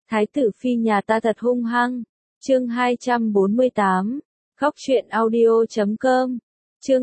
Thái tử phi nhà ta thật hung hăng. Chương 248. Khóc truyện audio.com. Chương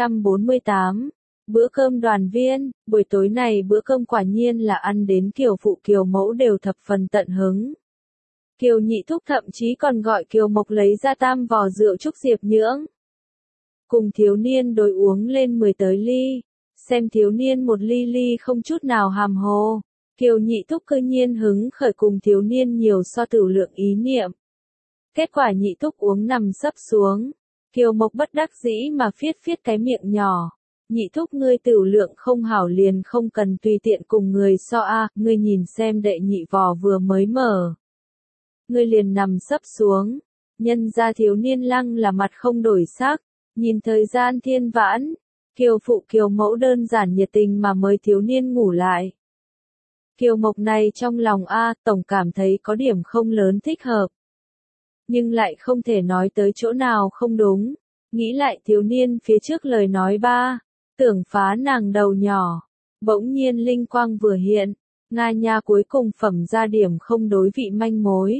248. Bữa cơm đoàn viên, buổi tối này bữa cơm quả nhiên là ăn đến Kiều phụ Kiều mẫu đều thập phần tận hứng. Kiều nhị thúc thậm chí còn gọi Kiều Mộc lấy ra tam vò rượu chúc Diệp Nhưỡng. Cùng thiếu niên đối uống lên 10 tới ly, xem thiếu niên một ly ly không chút nào hàm hồ. Kiều nhị thúc cơ nhiên hứng khởi cùng thiếu niên nhiều so tử lượng ý niệm. Kết quả nhị thúc uống nằm sấp xuống. Kiều Mộc bất đắc dĩ mà phiết phiết cái miệng nhỏ. Nhị thúc ngươi tử lượng không hảo liền không cần tùy tiện cùng người so a, ngươi nhìn xem đệ nhị vò vừa mới mở. Ngươi liền nằm sấp xuống. Nhân ra thiếu niên lăng là mặt không đổi sắc. Nhìn thời gian thiên vãn. Kiều phụ Kiều mẫu đơn giản nhiệt tình mà mới thiếu niên ngủ lại. Kiều Mộc này trong lòng tổng cảm thấy có điểm không lớn thích hợp. Nhưng lại không thể nói tới chỗ nào không đúng. Nghĩ lại thiếu niên phía trước lời nói tưởng phá nàng đầu nhỏ. Bỗng nhiên linh quang vừa hiện, Nga nha cuối cùng phẩm ra điểm không đối vị manh mối.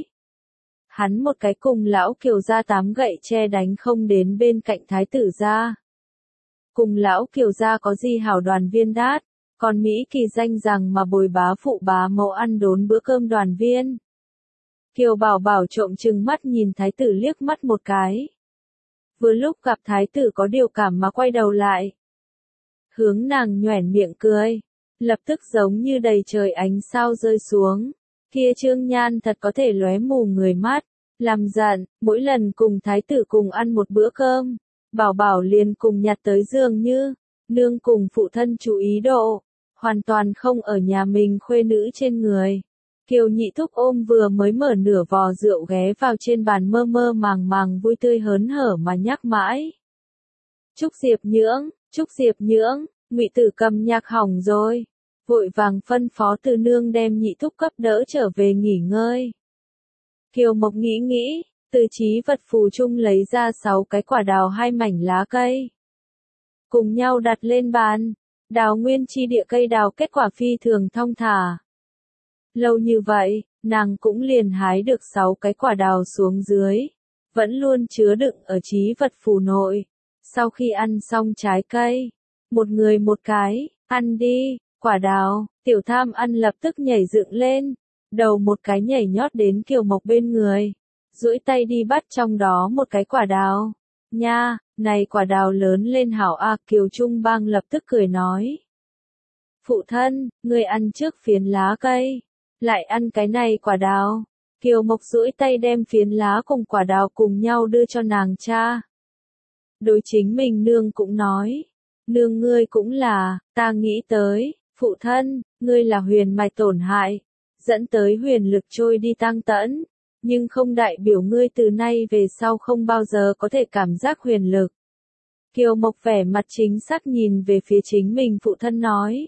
Hắn một cái cùng lão Kiều gia 8 gậy che đánh không đến bên cạnh thái tử gia. Cùng lão Kiều gia có gì hảo đoàn viên đát, còn Mỹ kỳ danh rằng mà bồi bá phụ bá mẫu ăn đốn bữa cơm đoàn viên. Kiều Bảo Bảo trộm chừng mắt nhìn thái tử liếc mắt một cái. Vừa lúc gặp thái tử có điều cảm mà quay đầu lại. Hướng nàng nhoẻn miệng cười, lập tức giống như đầy trời ánh sao rơi xuống. Kia trương nhan thật có thể lóe mù người mắt, làm giận, mỗi lần cùng thái tử cùng ăn một bữa cơm, Bảo Bảo liền cùng nhặt tới dường như, nương cùng phụ thân chú ý độ, hoàn toàn không ở nhà mình khuê nữ trên người. Kiều nhị thúc ôm vừa mới mở nửa vò rượu ghé vào trên bàn mơ mơ màng màng vui tươi hớn hở mà nhắc mãi. Chúc Diệp Nhưỡng, chúc Diệp Nhưỡng, Ngụy Tử Cầm nhạc hỏng rồi. Vội vàng phân phó Từ nương đem nhị thúc cấp đỡ trở về nghỉ ngơi. Kiều Mộc nghĩ, từ trí vật phù chung lấy ra 6 cái quả đào 2 mảnh lá cây. Cùng nhau đặt lên bàn, đào nguyên chi địa cây đào kết quả phi thường thong thả. Lâu như vậy, nàng cũng liền hái được 6 cái quả đào xuống dưới, vẫn luôn chứa đựng ở trí vật phù nội. Sau khi ăn xong trái cây, một người một cái, ăn đi, quả đào, tiểu tham ăn lập tức nhảy dựng lên, đầu một cái nhảy nhót đến Kiều Mộc bên người, duỗi tay đi bắt trong đó một cái quả đào. Nha, này quả đào lớn lên hảo Kiều Trung Bang lập tức cười nói. Phụ thân, ngươi ăn trước phiến lá cây, lại ăn cái này quả đào. Kiều Mộc duỗi tay đem phiến lá cùng quả đào cùng nhau đưa cho nàng cha. Đối chính mình nương cũng nói, nương ngươi cũng là, ta nghĩ tới, phụ thân, ngươi là huyền mạch tổn hại, dẫn tới huyền lực trôi đi tăng tẫn, nhưng không đại biểu ngươi từ nay về sau không bao giờ có thể cảm giác huyền lực. Kiều Mộc vẻ mặt chính xác nhìn về phía chính mình phụ thân nói.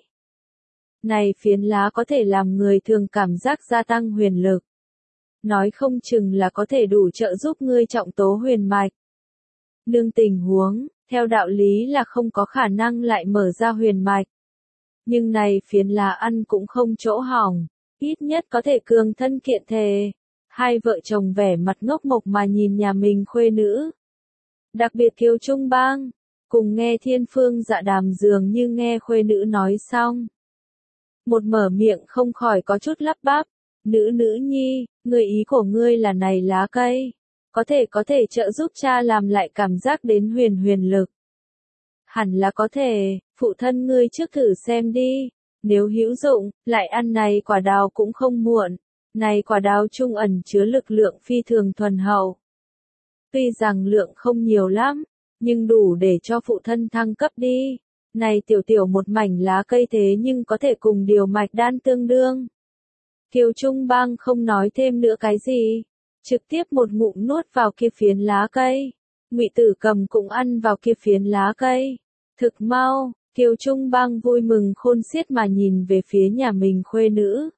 Này phiến lá có thể làm người thường cảm giác gia tăng huyền lực. Nói không chừng là có thể đủ trợ giúp ngươi trọng tố huyền mạch. Nương tình huống, theo đạo lý là không có khả năng lại mở ra huyền mạch. Nhưng này phiến lá ăn cũng không chỗ hỏng, ít nhất có thể cường thân kiện thể. Hai vợ chồng vẻ mặt ngốc mộc mà nhìn nhà mình khuê nữ. Đặc biệt Kiều Trung Bang, cùng nghe Thiên Phương Dạ Đàm dường như nghe khuê nữ nói xong. Một mở miệng không khỏi có chút lắp bắp, nữ nhi, người ý của ngươi là này lá cây. Có thể trợ giúp cha làm lại cảm giác đến huyền lực. Hẳn là có thể, phụ thân ngươi trước thử xem đi, nếu hữu dụng, lại ăn này quả đào cũng không muộn. Này quả đào trung ẩn chứa lực lượng phi thường thuần hậu. Tuy rằng lượng không nhiều lắm, nhưng đủ để cho phụ thân thăng cấp đi. Này tiểu một mảnh lá cây thế nhưng có thể cùng điều mạch đan tương đương. Kiều Trung Bang không nói thêm nữa cái gì, trực tiếp một ngụm nuốt vào kia phiến lá cây. Ngụy Tử Cầm cũng ăn vào kia phiến lá cây. Thực mau, Kiều Trung Bang vui mừng khôn xiết mà nhìn về phía nhà mình khuê nữ.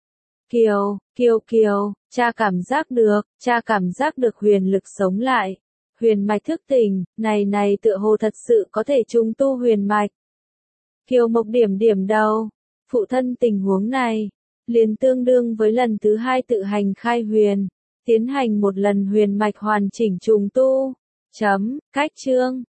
Kiều, cha cảm giác được huyền lực sống lại. Huyền mạch thức tỉnh, này tựa hồ thật sự có thể trung tu huyền mạch. Kiều Mộc điểm đầu, phụ thân tình huống này, liền tương đương với lần thứ 2 tự hành khai huyền, tiến hành một lần huyền mạch hoàn chỉnh trùng tu. Cách chương